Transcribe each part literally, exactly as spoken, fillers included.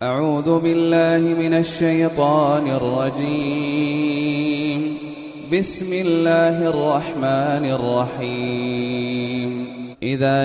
أعوذ بالله من الشيطان الرجيم. بسم الله الرحمن الرحيم. إذا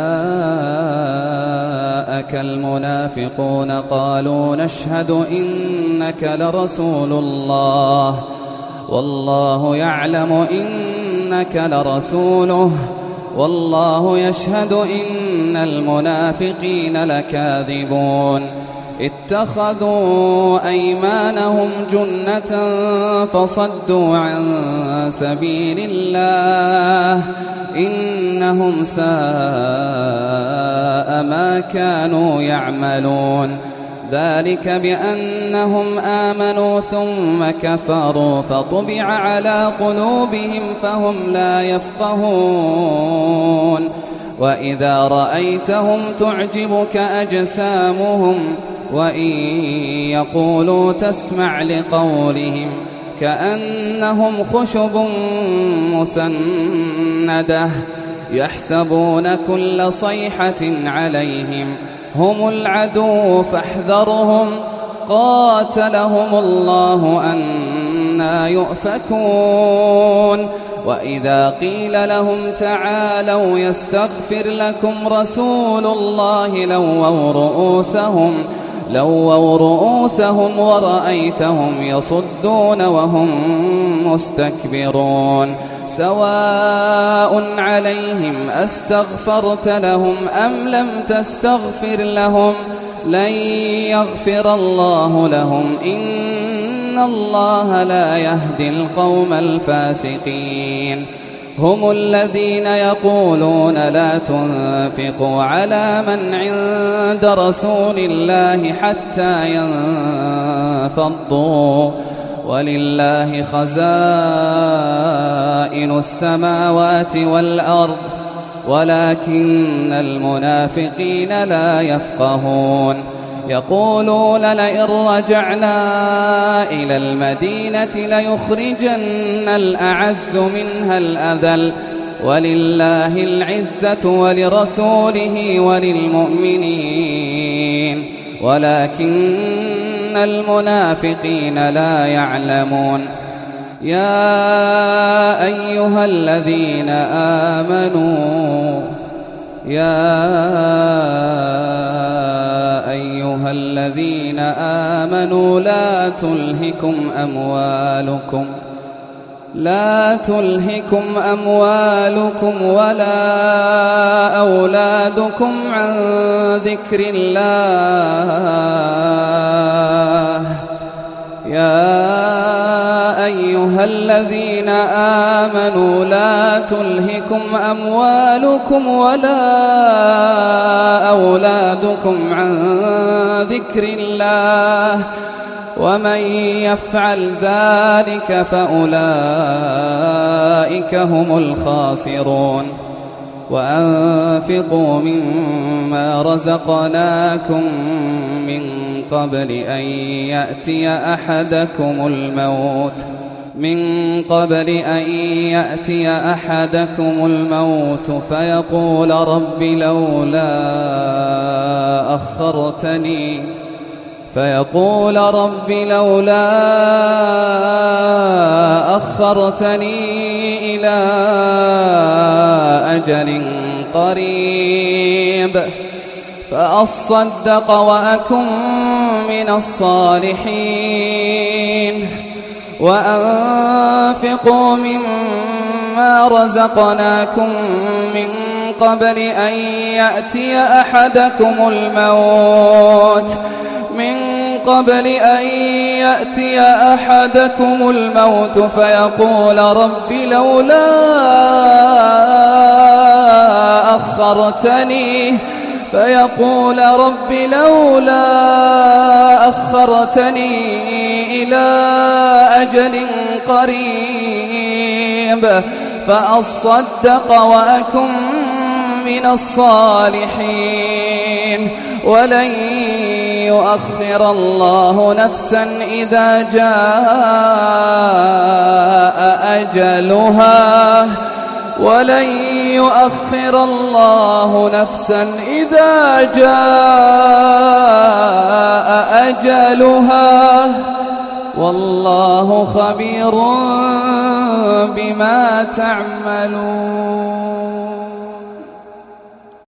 جاءك المنافقون قالوا نشهد إنك لرسول الله والله يعلم إنك لرسوله والله يشهد إن المنافقين لكاذبون. اتخذوا أيمانهم جنة فصدوا عن سبيل الله إنهم ساء ما كانوا يعملون. ذلك بأنهم آمنوا ثم كفروا فطبع على قلوبهم فهم لا يفقهون. وإذا رأيتهم تعجبك أجسامهم وإن يقولوا تسمع لقولهم كأنهم خشب مسندة يحسبون كل صيحة عليهم هم العدو فاحذرهم قاتلهم الله أنى يؤفكون. وإذا قيل لهم تعالوا يستغفر لكم رسول الله لووا رؤوسهم لووا رؤوسهم ورأيتهم يصدون وهم مستكبرون. سواء عليهم أستغفرت لهم أم لم تستغفر لهم لن يغفر الله لهم إن الله لا يهدي القوم الفاسقين. هم الذين يقولون لا تنفقوا على من عند رسول الله حتى ينفضوا ولله خزائن السماوات والأرض ولكن المنافقين لا يفقهون. يقولون لئن رجعنا إلى المدينة ليخرجن الأعز منها الأذل ولله العزة ولرسوله وللمؤمنين ولكن المنافقين لا يعلمون. يا أيها الذين آمنوا يا أيها الذين آمنوا لا تلهكم أموالكم لا تلهكم أموالكم ولا أولادكم عن ذكر الله. يا أيها الذين آمنوا لا تلهكم أموالكم ولا أولادكم عن ذكر الله ومن يفعل ذلك فأولئك هم الخاسرون. وأنفقوا مما رزقناكم من قبل أن يأتي أحدكم الموت من قبل أن يأتي أحدكم الموت فيقول رب لولا أخرتني فيقول رب لولا أخرتني إلى أجل قريب فأصدق وأكن من الصالحين. وأنفقوا مما رزقناكم من قبل أن يأتي أحدكم الموت من قبل أن يأتي أحدكم الموت فيقول رب لولا أخرتني فيقول رب لولا أخرتني إلى أجل قريب فأصدق وأكن من الصالحين. ولن يؤخر الله نفسا إذا جاء أجلها ولن يؤخر الله نفسا إذا جاء أجلها والله خبير بما تعملون.